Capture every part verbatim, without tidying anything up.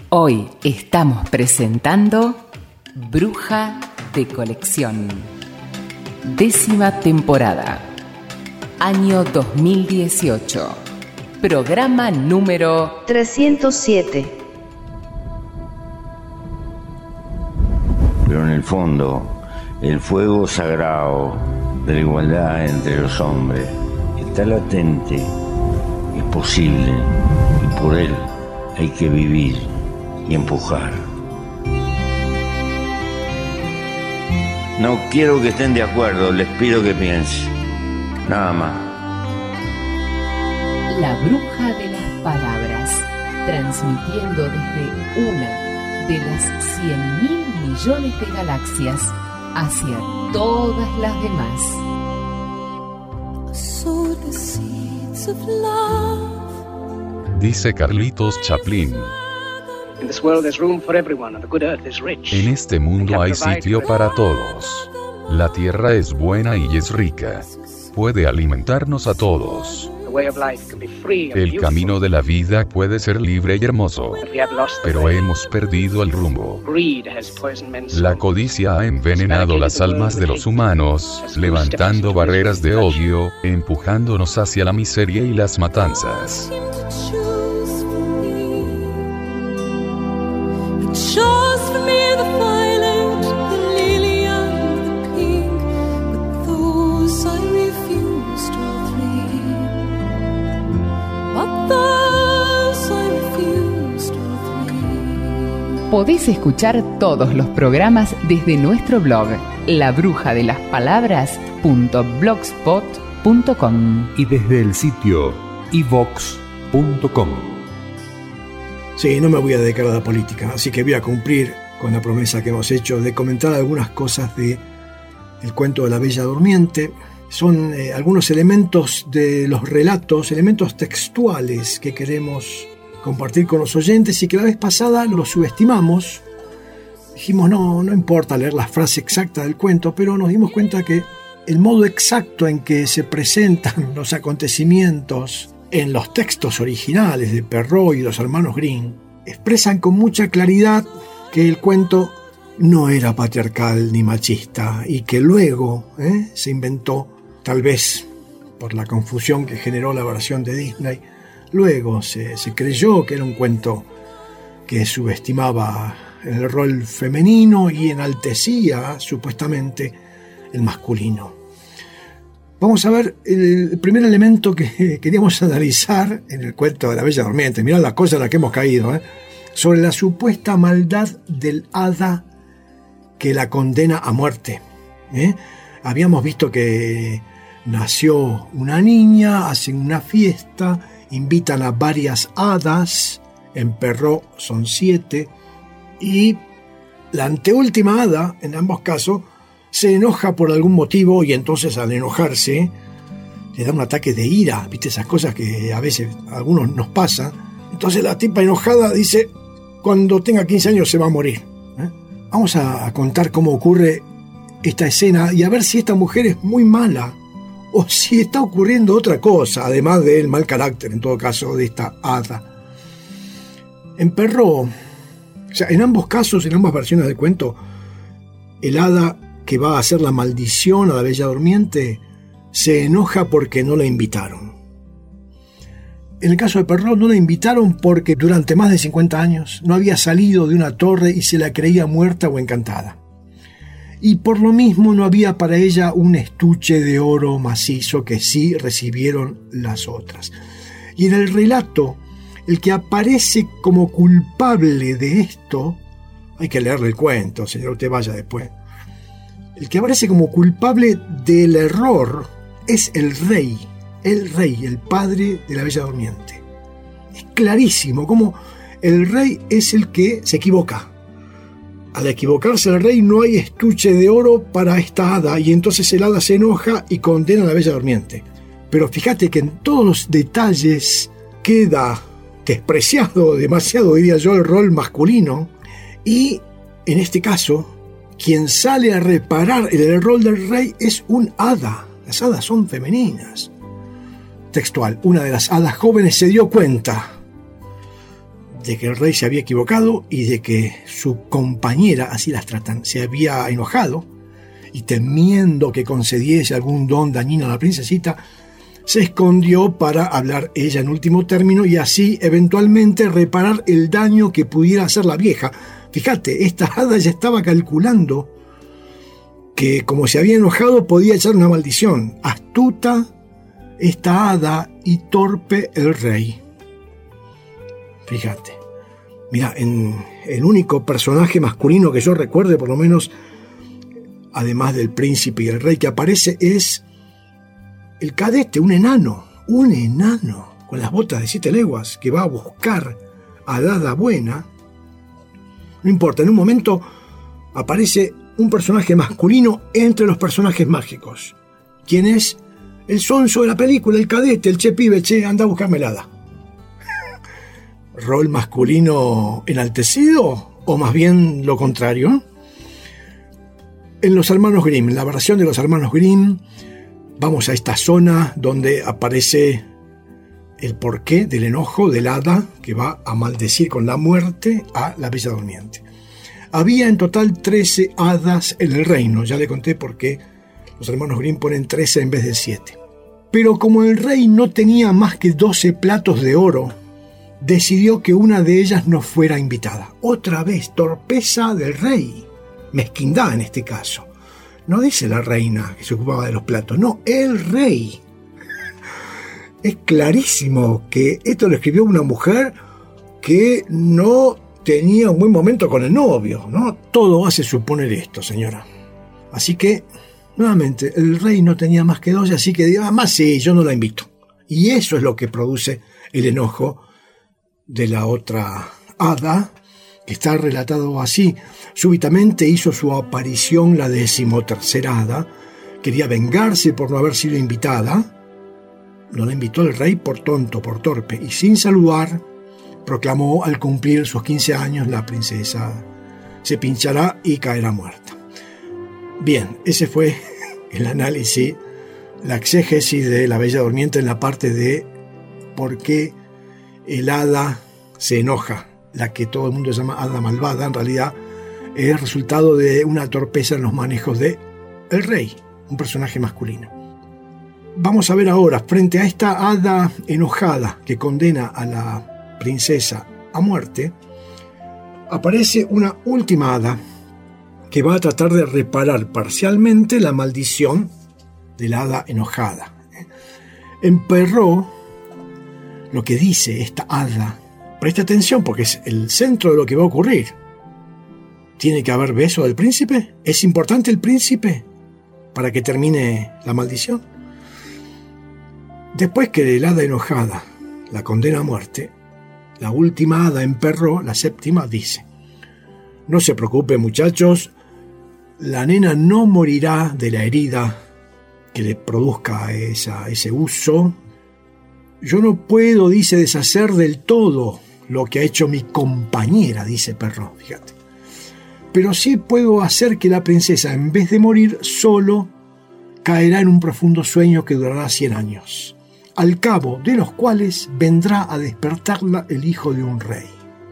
Hoy estamos presentando Bruja de Colección. Décima temporada. Año dos mil dieciocho. Programa número trescientos siete. Pero en el fondo, el fuego sagrado de la igualdad entre los hombres está latente, es posible, y por él hay que vivir y empujar. No quiero que estén de acuerdo, les pido que piensen. Nada más. La Bruja de las Palabras, transmitiendo desde una de las cien mil millones de galaxias hacia todas las demás. Dice Carlitos Chaplin. En este mundo hay sitio para todos. La tierra es buena y es rica. Puede alimentarnos a todos. El camino de la vida puede ser libre y hermoso, pero hemos perdido el rumbo. La codicia ha envenenado las almas de los humanos, levantando barreras de odio, empujándonos hacia la miseria y las matanzas. Podés escuchar todos los programas desde nuestro blog, la bruja de las palabras punto blogspot punto com, y desde el sitio i vox punto com. Sí, no me voy a dedicar a la política, así que voy a cumplir con la promesa que hemos hecho de comentar algunas cosas de El cuento de la Bella Durmiente. Son eh, algunos elementos de los relatos, elementos textuales que queremos compartir con los oyentes y que la vez pasada los subestimamos. Dijimos, no, no importa leer la frase exacta del cuento, pero nos dimos cuenta que el modo exacto en que se presentan los acontecimientos en los textos originales de Perrault y los hermanos Grimm expresan con mucha claridad que el cuento no era patriarcal ni machista y que luego ¿eh? se inventó, tal vez por la confusión que generó la versión de Disney. Luego se, se creyó que era un cuento que subestimaba el rol femenino y enaltecía, supuestamente, el masculino. Vamos a ver el primer elemento que queríamos analizar en el cuento de la Bella Durmiente. Mirá la cosa en la que hemos caído, ¿eh? Sobre la supuesta maldad del hada que la condena a muerte. ¿eh? Habíamos visto que nació una niña, hacen una fiesta, invitan a varias hadas, en Perrault son siete, y la anteúltima hada, en ambos casos, se enoja por algún motivo y entonces al enojarse le da un ataque de ira, ¿viste? Esas cosas que a veces a algunos nos pasan. Entonces la tipa enojada dice, cuando tenga quince años se va a morir. ¿eh? Vamos a contar cómo ocurre esta escena y a ver si esta mujer es muy mala o si está ocurriendo otra cosa, además del mal carácter, en todo caso, de esta hada. En Perrault, o sea, en ambos casos, en ambas versiones del cuento, el hada que va a hacer la maldición a la Bella Durmiente se enoja porque no la invitaron. En el caso de Perrault no la invitaron porque durante más de cincuenta años no había salido de una torre y se la creía muerta o encantada. Y por lo mismo no había para ella un estuche de oro macizo que sí recibieron las otras. Y en el relato, el que aparece como culpable de esto, hay que leerle el cuento, señor, usted vaya después. El que aparece como culpable del error es el rey, el rey, el padre de la Bella Durmiente. Es clarísimo cómo el rey es el que se equivoca. Al equivocarse el rey no hay estuche de oro para esta hada y entonces el hada se enoja y condena a la Bella Durmiente. Pero fíjate que en todos los detalles queda despreciado demasiado, diría yo, el rol masculino y en este caso quien sale a reparar el error del rey es un hada. Las hadas son femeninas. Textual, una de las hadas jóvenes se dio cuenta de que el rey se había equivocado y de que su compañera, así las tratan, se había enojado, y temiendo que concediese algún don dañino a la princesita, se escondió para hablar ella en último término y así eventualmente reparar el daño que pudiera hacer la vieja. Fíjate, esta hada ya estaba calculando que como se había enojado podía echar una maldición. Astuta esta hada y torpe el rey. Fíjate. Mira, en el único personaje masculino que yo recuerde, por lo menos, además del príncipe y el rey, que aparece es el cadete, un enano, un enano con las botas de siete leguas que va a buscar a la hada buena. No importa, en un momento aparece un personaje masculino entre los personajes mágicos. ¿Quién es? El sonso de la película, el cadete, el che pibe, che, anda a buscarme la hada. ¿Rol masculino enaltecido o más bien lo contrario? En los hermanos Grimm, en la versión de los hermanos Grimm, vamos a esta zona donde aparece el porqué del enojo del hada que va a maldecir con la muerte a la Bella Durmiente. Había en total trece hadas en el reino, ya le conté por qué los hermanos Grimm ponen trece en vez de siete. Pero como el rey no tenía más que doce platos de oro, decidió que una de ellas no fuera invitada. Otra vez, torpeza del rey, mezquindad en este caso. No dice la reina que se ocupaba de los platos, no, el rey. Es clarísimo que esto lo escribió una mujer que no tenía un buen momento con el novio, ¿no? Todo hace suponer esto, señora. Así que, nuevamente, el rey no tenía más que dos, así que digo, ah, más sí, yo no la invito. Y eso es lo que produce el enojo de la otra hada, que está relatado así. Súbitamente hizo su aparición la decimotercera hada, quería vengarse por no haber sido invitada. No la invitó el rey por tonto, por torpe, y sin saludar, proclamó al cumplir sus quince años la princesa se pinchará y caerá muerta. Bien, ese fue el análisis, la exégesis de la Bella Durmiente en la parte de por qué el hada se enoja. La que todo el mundo llama hada malvada, en realidad es resultado de una torpeza en los manejos de el rey, un personaje masculino. Vamos a ver ahora, frente a esta hada enojada que condena a la princesa a muerte, aparece una última hada que va a tratar de reparar parcialmente la maldición de la hada enojada. En Perrault, lo que dice esta hada, presta atención porque es el centro de lo que va a ocurrir. ¿Tiene que haber beso del príncipe? ¿Es importante el príncipe para que termine la maldición? Después que el hada enojada la condena a muerte, la última hada en Perrault, la séptima, dice: no se preocupe, muchachos, la nena no morirá de la herida que le produzca esa, ese uso. Yo no puedo, dice, deshacer del todo lo que ha hecho mi compañera, dice Perrault, fíjate. Pero sí puedo hacer que la princesa, en vez de morir, solo caerá en un profundo sueño que durará cien años, al cabo de los cuales vendrá a despertarla el hijo de un rey.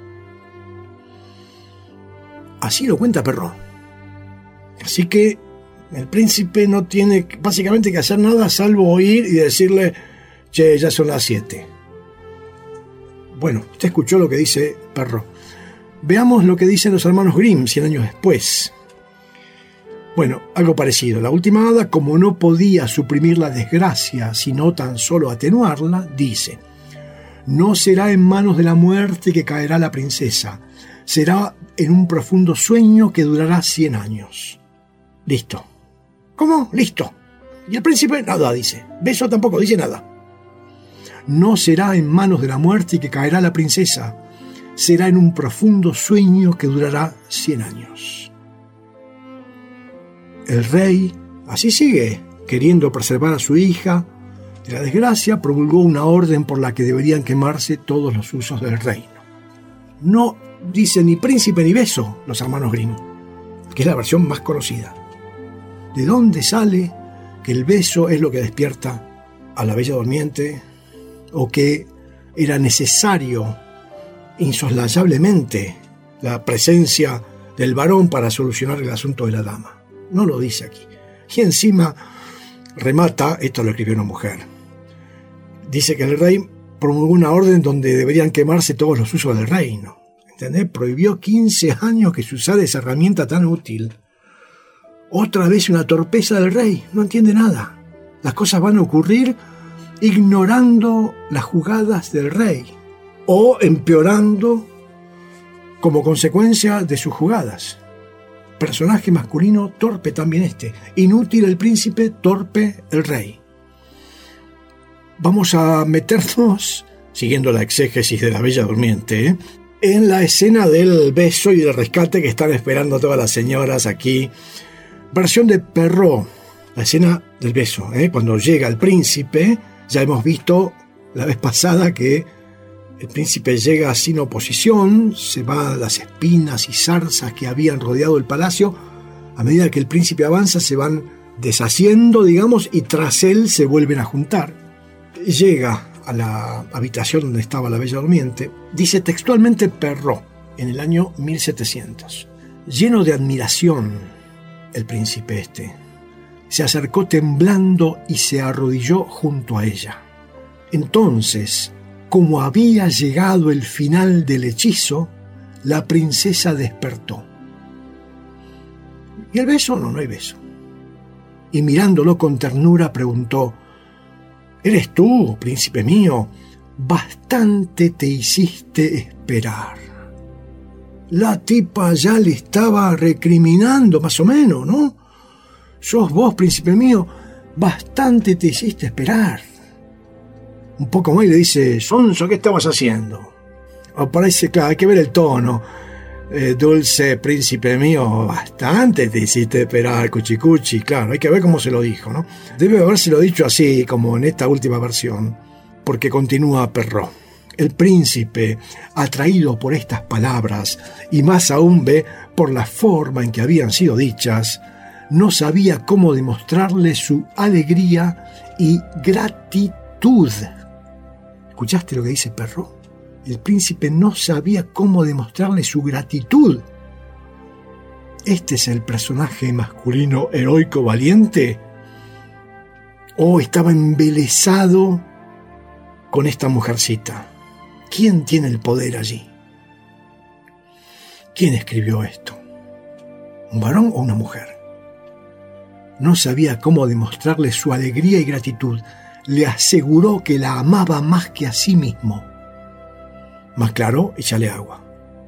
Así lo cuenta Perrault. Así que el príncipe no tiene básicamente que hacer nada salvo oír y decirle: che, ya son las siete. Bueno, usted escuchó lo que dice Perrault. Veamos lo que dicen los hermanos Grimm cien años después. Bueno, algo parecido. La última hada, como no podía suprimir la desgracia, sino tan solo atenuarla, dice: no será en manos de la muerte que caerá la princesa, será en un profundo sueño que durará cien años. Listo. ¿Cómo? Listo. Y el príncipe nada dice. Beso tampoco dice nada. No será en manos de la muerte que caerá la princesa, será en un profundo sueño que durará cien años. El rey, así sigue, queriendo preservar a su hija de la desgracia, promulgó una orden por la que deberían quemarse todos los usos del reino. No dice ni príncipe ni beso los hermanos Grimm, que es la versión más conocida. ¿De dónde sale que el beso es lo que despierta a la Bella Durmiente, o que era necesario insoslayablemente la presencia del varón para solucionar el asunto de la dama. No lo dice aquí. Y encima remata, esto lo escribió una mujer, dice que el rey promulgó una orden donde deberían quemarse todos los usos del reino. ¿Entendés? Prohibió quince años que se usara esa herramienta tan útil. Otra vez una torpeza del rey, no entiende nada. Las cosas van a ocurrir ignorando las jugadas del rey o empeorando como consecuencia de sus jugadas. Personaje masculino torpe también este. Inútil el príncipe, torpe el rey. Vamos a meternos, siguiendo la exégesis de la Bella Durmiente, ¿eh? en la escena del beso y del rescate que están esperando todas las señoras aquí. Versión de Perrault, la escena del beso, ¿eh? cuando llega el príncipe. Ya hemos visto la vez pasada que el príncipe llega sin oposición, se van las espinas y zarzas que habían rodeado el palacio. A medida que el príncipe avanza se van deshaciendo, digamos, y tras él se vuelven a juntar. Llega a la habitación donde estaba la Bella Durmiente. Dice textualmente Perrault, en el año mil setecientos. Lleno de admiración, el príncipe este se acercó temblando y se arrodilló junto a ella. Entonces, como había llegado el final del hechizo, la princesa despertó. ¿Y el beso? No, no hay beso. Y mirándolo con ternura preguntó: ¿eres tú, príncipe mío? Bastante te hiciste esperar. La tipa ya le estaba recriminando, más o menos, ¿no? Sos vos, príncipe mío, bastante te hiciste esperar. Un poco más y le dice: Sonso, ¿qué estabas haciendo? O parece, claro, hay que ver el tono. Eh, dulce príncipe mío, bastante te hiciste esperar, cuchicuchi. Claro, hay que ver cómo se lo dijo, ¿no? Debe habérselo dicho así, como en esta última versión, porque continúa Perrault. El príncipe, atraído por estas palabras, y más aún ve por la forma en que habían sido dichas, no sabía cómo demostrarle su alegría y gratitud. ¿Escuchaste lo que dice Perrault? El príncipe no sabía cómo demostrarle su gratitud. ¿Este es el personaje masculino heroico valiente? ¿O estaba embelesado con esta mujercita? ¿Quién tiene el poder allí? ¿Quién escribió esto? ¿Un varón o una mujer? No sabía cómo demostrarle su alegría y gratitud. Le aseguró que la amaba más que a sí mismo. Más claro, échale agua.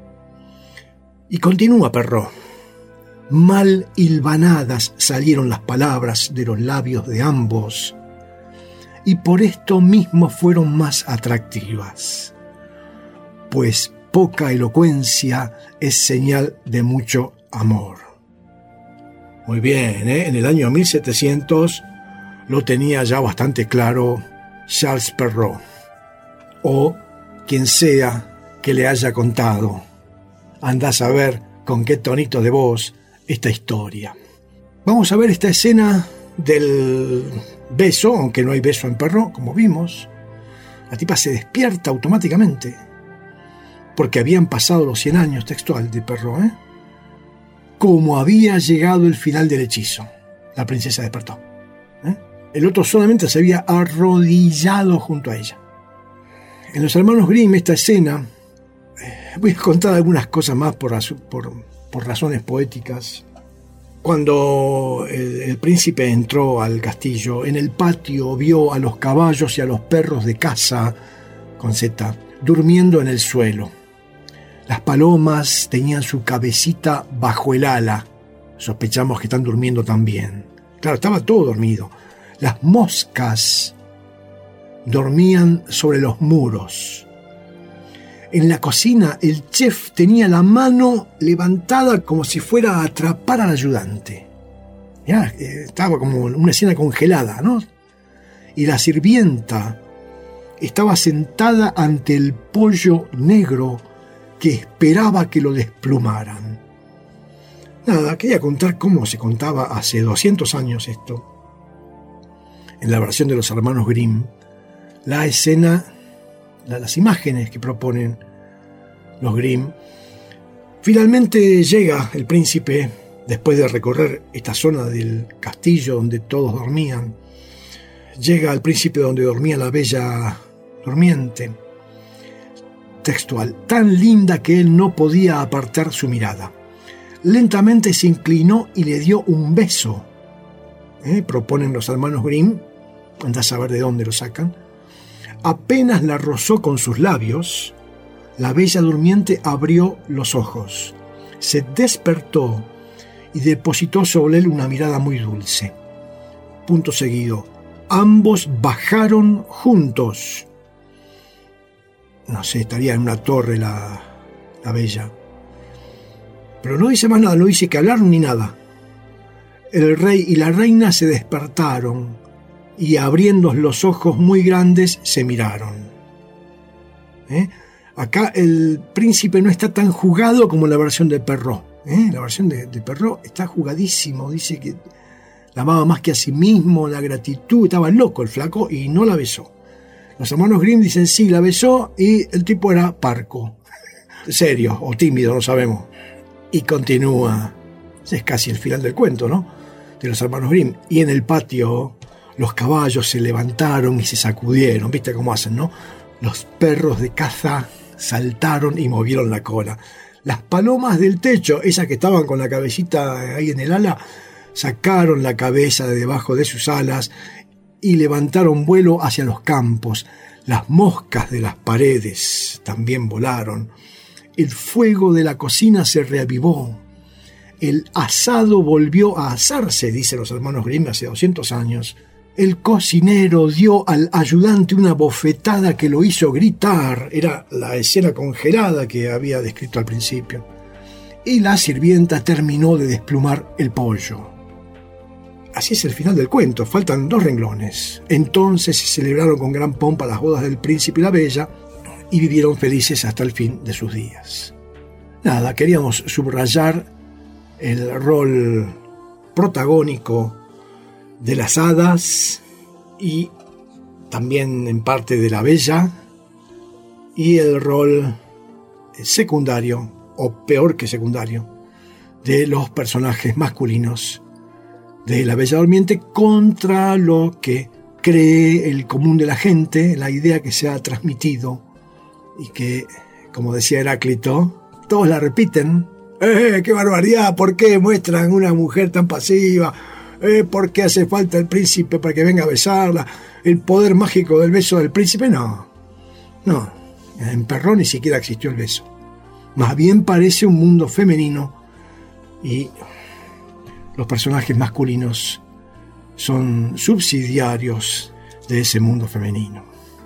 Y continúa Perrault. Mal hilvanadas salieron las palabras de los labios de ambos, y por esto mismo fueron más atractivas, pues poca elocuencia es señal de mucho amor. Muy bien, ¿eh? En el año mil setecientos lo tenía ya bastante claro Charles Perrault, o quien sea que le haya contado. Andá a saber con qué tonito de voz esta historia. Vamos a ver esta escena del beso, aunque no hay beso en Perrault, como vimos. La tipa se despierta automáticamente, porque habían pasado los cien años, textual de Perrault, ¿eh? Como había llegado el final del hechizo, la princesa despertó. ¿eh? El otro solamente se había arrodillado junto a ella. En Los Hermanos Grimm, esta escena, eh, voy a contar algunas cosas más por, por, por razones poéticas. Cuando el, el príncipe entró al castillo, en el patio vio a los caballos y a los perros de caza, con Z, durmiendo en el suelo. Las palomas tenían su cabecita bajo el ala. Sospechamos que están durmiendo también. Claro, estaba todo dormido. Las moscas dormían sobre los muros. En la cocina, el chef tenía la mano levantada como si fuera a atrapar al ayudante. Ya, estaba como una escena congelada, ¿no? Y la sirvienta estaba sentada ante el pollo negro que esperaba que lo desplumaran. Nada, quería contar cómo se contaba hace doscientos años esto. En la versión de Los Hermanos Grimm, la escena, la, las imágenes que proponen los Grimm. Finalmente llega el príncipe, después de recorrer esta zona del castillo donde todos dormían. Llega al príncipe donde dormía la bella durmiente. Textual: tan linda que él no podía apartar su mirada. Lentamente se inclinó y le dio un beso. ¿Eh? Proponen los hermanos Grimm, anda a saber de dónde lo sacan. Apenas la rozó con sus labios, la bella durmiente abrió los ojos, se despertó y depositó sobre él una mirada muy dulce. Punto seguido. Ambos bajaron juntos. No sé, estaría en una torre la, la bella. Pero no dice más nada, no dice que hablaron ni nada. El rey y la reina se despertaron y abriendo los ojos muy grandes se miraron. ¿Eh? Acá el príncipe no está tan jugado como la versión de Perrault. ¿Eh? La versión de, de Perrault está jugadísimo, dice que la amaba más que a sí mismo, la gratitud, estaba loco el flaco y no la besó. Los hermanos Grimm dicen sí, la besó y el tipo era parco, serio o tímido, no sabemos. Y continúa, es casi el final del cuento, ¿no? De los hermanos Grimm. Y en el patio los caballos se levantaron y se sacudieron, ¿viste cómo hacen, no? Los perros de caza saltaron y movieron la cola. Las palomas del techo, esas que estaban con la cabecita ahí en el ala, sacaron la cabeza de debajo de sus alas y levantaron vuelo hacia los campos. Las moscas de las paredes también volaron. El fuego de la cocina se reavivó. El asado volvió a asarse, dicen los hermanos Grimm, hace doscientos años. El cocinero dio al ayudante una bofetada que lo hizo gritar. Era la escena congelada que había descrito al principio. Y la sirvienta terminó de desplumar el pollo. Así es el final del cuento, faltan dos renglones. Entonces se celebraron con gran pompa las bodas del príncipe y la bella y vivieron felices hasta el fin de sus días. Nada, queríamos subrayar el rol protagónico de las hadas y también en parte de la bella, y el rol secundario, o peor que secundario, de los personajes masculinos de la Bella Durmiente contra lo que cree el común de la gente, la idea que se ha transmitido y que, como decía Heráclito, todos la repiten. ¡Eh, qué barbaridad! ¿Por qué muestran una mujer tan pasiva? Eh, ¿Por qué hace falta el príncipe para que venga a besarla? ¿El poder mágico del beso del príncipe? No, no. En Perrault ni siquiera existió el beso. Más bien parece un mundo femenino y los personajes masculinos son subsidiarios de ese mundo femenino.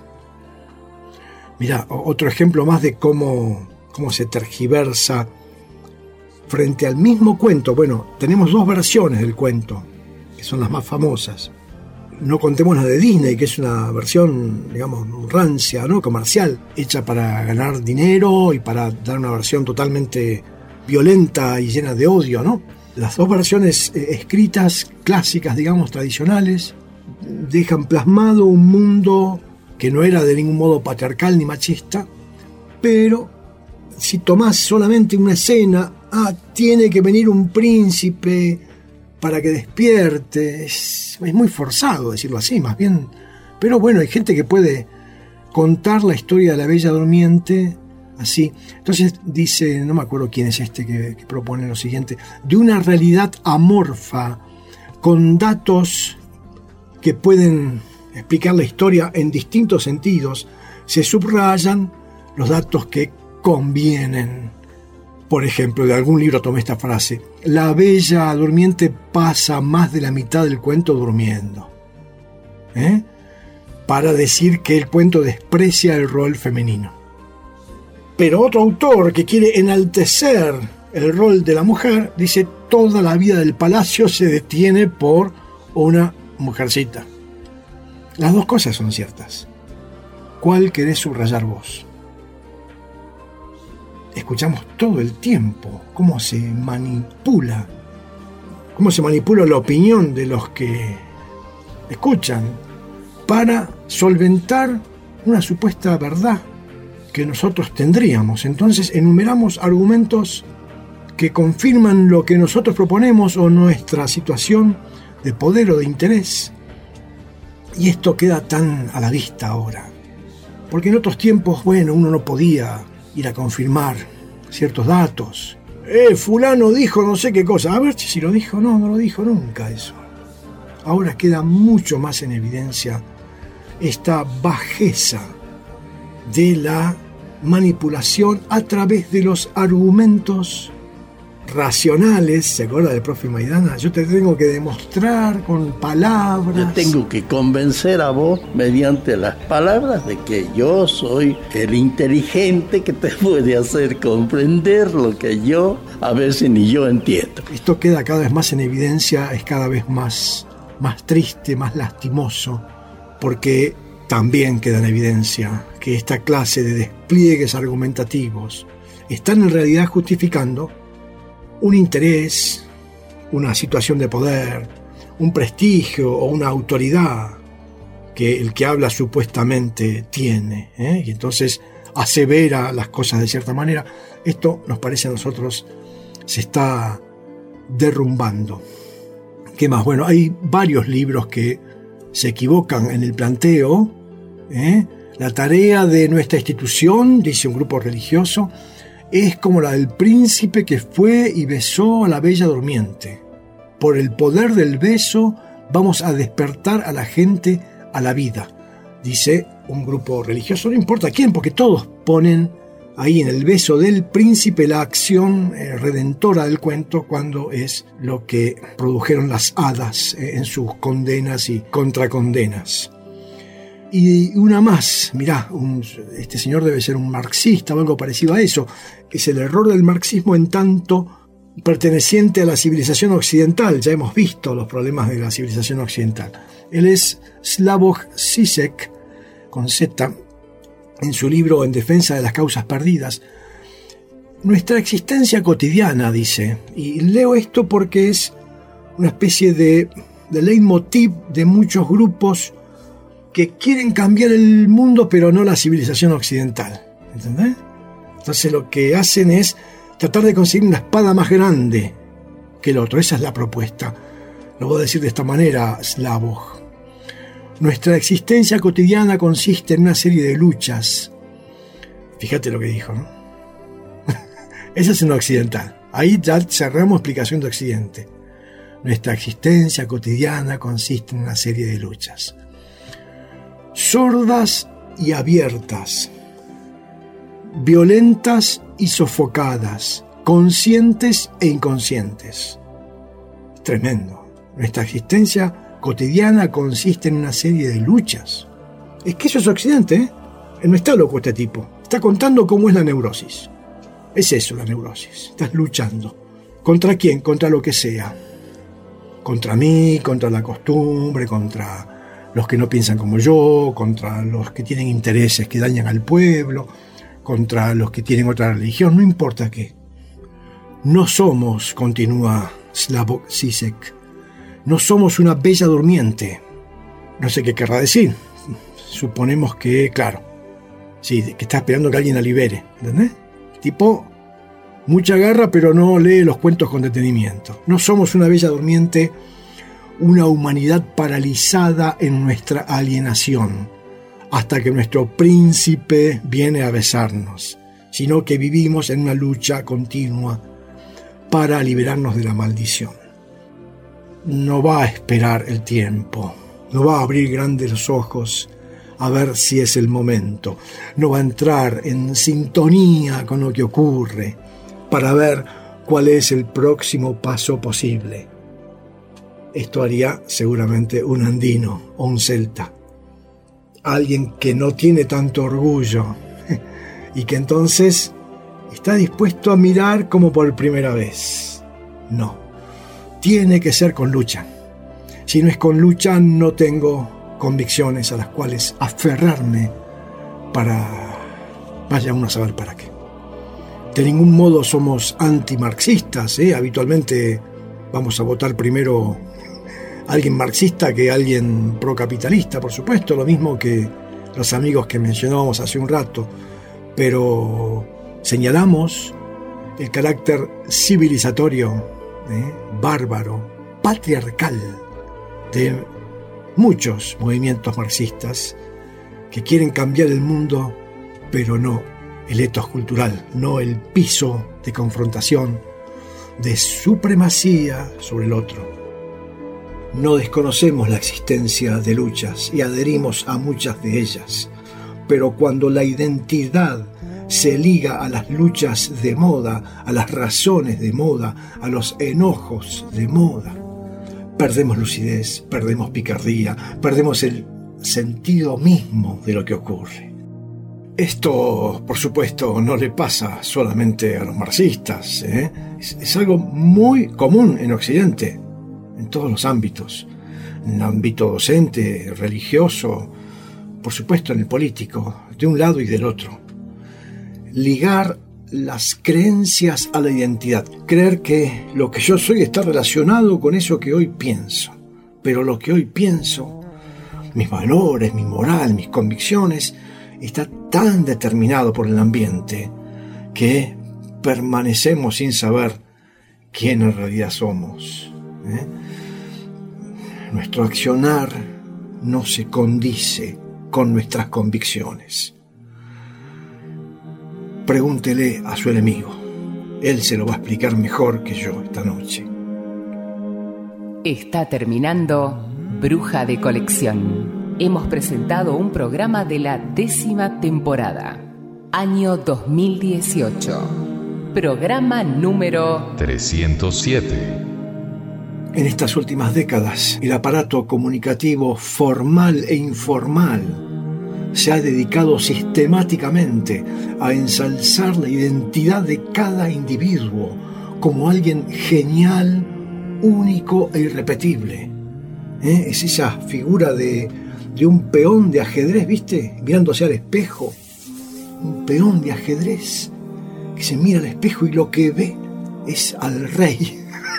Mira, otro ejemplo más de cómo, cómo se tergiversa frente al mismo cuento. Bueno, tenemos dos versiones del cuento, que son las más famosas. No contemos la de Disney, que es una versión, digamos, rancia, ¿no? Comercial, hecha para ganar dinero y para dar una versión totalmente violenta y llena de odio, ¿no? Las dos versiones eh, escritas, clásicas, digamos, tradicionales, dejan plasmado un mundo que no era de ningún modo patriarcal ni machista, pero si tomás solamente una escena, ah, tiene que venir un príncipe para que despierte, es, es muy forzado decirlo así, más bien. Pero bueno, hay gente que puede contar la historia de la Bella Durmiente así. Entonces dice, no me acuerdo quién es este que, que propone lo siguiente: de una realidad amorfa, con datos que pueden explicar la historia en distintos sentidos, se subrayan los datos que convienen. Por ejemplo, de algún libro tomé esta frase: la Bella Durmiente pasa más de la mitad del cuento durmiendo. ¿Eh? Para decir que el cuento desprecia el rol femenino. Pero otro autor que quiere enaltecer el rol de la mujer dice: toda la vida del palacio se detiene por una mujercita. Las dos cosas son ciertas. ¿Cuál querés subrayar vos? Escuchamos todo el tiempo cómo se manipula, cómo se manipula la opinión de los que escuchan para solventar una supuesta verdad que nosotros tendríamos. Entonces enumeramos argumentos que confirman lo que nosotros proponemos o nuestra situación de poder o de interés. Y esto queda tan a la vista ahora. Porque en otros tiempos, bueno, uno no podía ir a confirmar ciertos datos. Eh, fulano dijo no sé qué cosa. A ver si lo dijo. No, no lo dijo nunca eso. Ahora queda mucho más en evidencia esta bajeza de la manipulación a través de los argumentos racionales. ¿Se acuerda del profe Maidana? Yo te tengo que demostrar con palabras. Yo tengo que convencer a vos mediante las palabras de que yo soy el inteligente que te puede hacer comprender lo que yo a veces ni yo entiendo. Esto queda cada vez más en evidencia, es cada vez más, más triste, más lastimoso, porque también queda en evidencia que esta clase de despliegues argumentativos están en realidad justificando un interés, una situación de poder, un prestigio o una autoridad que el que habla supuestamente tiene, ¿eh? Y entonces asevera las cosas de cierta manera. Esto nos parece a nosotros se está derrumbando. ¿Qué más? Bueno, hay varios libros que se equivocan en el planteo, ¿eh? La tarea de nuestra institución, dice un grupo religioso, es como la del príncipe que fue y besó a la bella durmiente. Por el poder del beso vamos a despertar a la gente a la vida, dice un grupo religioso. No importa quién, porque todos ponen ahí en el beso del príncipe la acción eh, redentora del cuento, cuando es lo que produjeron las hadas eh, en sus condenas y contracondenas. Y una más, mirá, un, este señor debe ser un marxista o algo parecido a eso. Es el error del marxismo en tanto perteneciente a la civilización occidental. Ya hemos visto los problemas de la civilización occidental. Él es Slavoj Žižek, con Z, en su libro En defensa de las causas perdidas. Nuestra existencia cotidiana, dice, y leo esto porque es una especie de, de leitmotiv de muchos grupos que quieren cambiar el mundo, pero no la civilización occidental. ¿Entendés? Entonces lo que hacen es tratar de conseguir una espada más grande que el otro. Esa es la propuesta. Lo voy a decir de esta manera, Slavoj. Nuestra existencia cotidiana consiste en una serie de luchas. Fíjate lo que dijo, ¿no? Esa es una occidental. Ahí ya cerramos explicación de Occidente. Nuestra existencia cotidiana consiste en una serie de luchas. Sordas y abiertas, violentas y sofocadas, conscientes e inconscientes. Tremendo. Nuestra existencia cotidiana consiste en una serie de luchas. Es que eso es Occidente, ¿eh? No está loco este tipo. Está contando cómo es la neurosis. Es eso la neurosis. Estás luchando. ¿Contra quién? Contra lo que sea. Contra mí, contra la costumbre, contra los que no piensan como yo, contra los que tienen intereses que dañan al pueblo, contra los que tienen otra religión, no importa qué. No somos, continúa Slavoj Žižek, no somos una bella durmiente. No sé qué querrá decir. Suponemos que, claro, sí, que está esperando que alguien la libere, ¿entendés? Tipo, mucha garra, pero no lee los cuentos con detenimiento. No somos una bella durmiente, una humanidad paralizada en nuestra alienación, hasta que nuestro príncipe viene a besarnos, sino que vivimos en una lucha continua para liberarnos de la maldición. No va a esperar el tiempo, no va a abrir grandes los ojos a ver si es el momento, no va a entrar en sintonía con lo que ocurre para ver cuál es el próximo paso posible. Esto haría seguramente un andino o un celta, alguien que no tiene tanto orgullo y que entonces está dispuesto a mirar como por primera vez. No, tiene que ser con lucha. Si no es con lucha, no tengo convicciones a las cuales aferrarme para... vaya uno a saber para qué. De ningún modo somos antimarxistas, ¿eh? Habitualmente vamos a votar primero alguien marxista que alguien procapitalista, por supuesto, lo mismo que los amigos que mencionábamos hace un rato. pero señalamos el carácter civilizatorio, ¿eh? bárbaro, patriarcal de muchos movimientos marxistas que quieren cambiar el mundo, pero no el etos cultural, no el piso de confrontación, de supremacía sobre el otro. No desconocemos la existencia de luchas y adherimos a muchas de ellas, pero cuando la identidad se liga a las luchas de moda, a las razones de moda, a los enojos de moda, perdemos lucidez, perdemos picardía, perdemos el sentido mismo de lo que ocurre. Esto, por supuesto, no le pasa solamente a los marxistas, ¿eh? es, es algo muy común en Occidente, en todos los ámbitos, en el ámbito docente, religioso, por supuesto en el político, de un lado y del otro. Ligar las creencias a la identidad, creer que lo que yo soy está relacionado con eso que hoy pienso, pero lo que hoy pienso, mis valores, mi moral, mis convicciones, está tan determinado por el ambiente que permanecemos sin saber quién en realidad somos. ¿eh? Nuestro accionar no se condice con nuestras convicciones. Pregúntele a su enemigo. Él se lo va a explicar mejor que yo esta noche. Está terminando Bruja de Colección. Hemos presentado un programa de la décima temporada, año dos mil dieciocho. Programa número trescientos siete. En estas últimas décadas, el aparato comunicativo formal e informal se ha dedicado sistemáticamente a ensalzar la identidad de cada individuo como alguien genial, único e irrepetible. ¿Eh? Es esa figura de, de un peón de ajedrez, ¿viste? Mirándose al espejo. Un peón de ajedrez que se mira al espejo y lo que ve es al rey.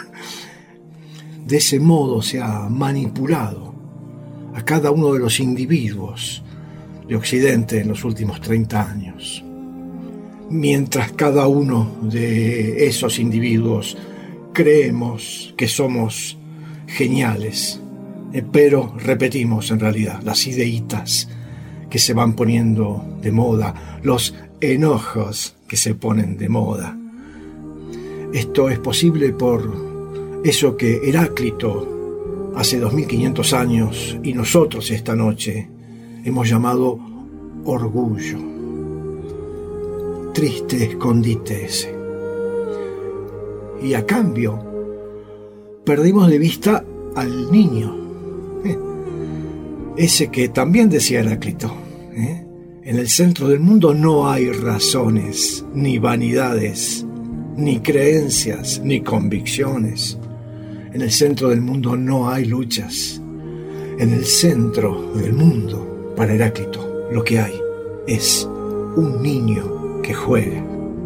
De ese modo se ha manipulado a cada uno de los individuos de Occidente en los últimos treinta años. Mientras cada uno de esos individuos creemos que somos geniales, eh, pero repetimos en realidad las ideitas que se van poniendo de moda, los enojos que se ponen de moda. Esto es posible por eso que Heráclito hace dos mil quinientos años y nosotros esta noche hemos llamado orgullo. Triste escondite ese. Y a cambio, perdimos de vista al niño. ¿eh? Ese que también decía Heráclito. ¿eh? En el centro del mundo no hay razones, ni vanidades, ni creencias, ni convicciones. En el centro del mundo no hay luchas. En el centro del mundo, para Heráclito, lo que hay es un niño que juega.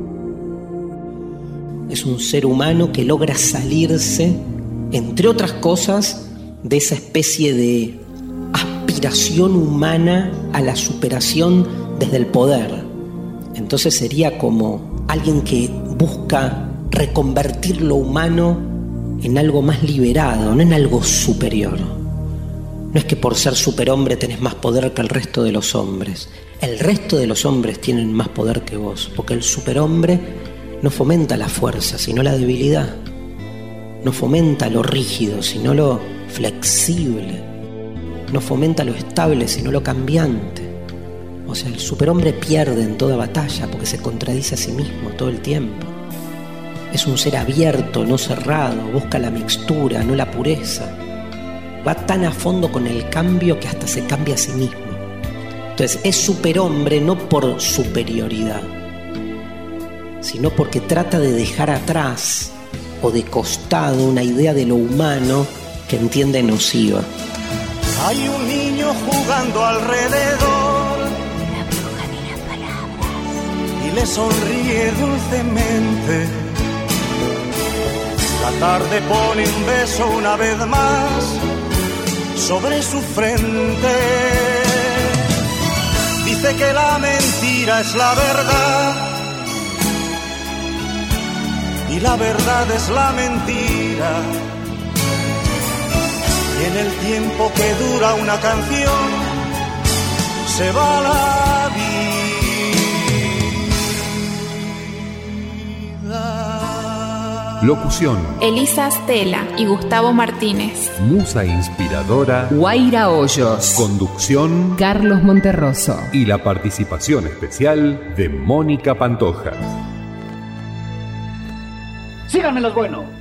Es un ser humano que logra salirse, entre otras cosas, de esa especie de aspiración humana a la superación desde el poder. Entonces sería como alguien que busca reconvertir lo humano en algo más liberado, no en algo superior. No es que por ser superhombre tenés más poder que el resto de los hombres. El resto de los hombres tienen más poder que vos, porque el superhombre no fomenta la fuerza, sino la debilidad. No fomenta lo rígido, sino lo flexible. No fomenta lo estable, sino lo cambiante. O sea, el superhombre pierde en toda batalla porque se contradice a sí mismo todo el tiempo. Es un ser abierto, no cerrado, busca la mixtura, no la pureza. Va tan a fondo con el cambio que hasta se cambia a sí mismo. Entonces es superhombre no por superioridad, sino porque trata de dejar atrás o de costado una idea de lo humano que entiende nociva. Hay un niño jugando alrededor, la bruja de las palabras, y le sonríe dulcemente. La tarde pone un beso una vez más sobre su frente. Dice que la mentira es la verdad y la verdad es la mentira. Y en el tiempo que dura una canción se va la vida. Locución: Elisa Stella y Gustavo Martínez. Musa inspiradora: Guaira Hoyos. Conducción: Carlos Monterroso. Y la participación especial de Mónica Pantoja. Síganme los buenos.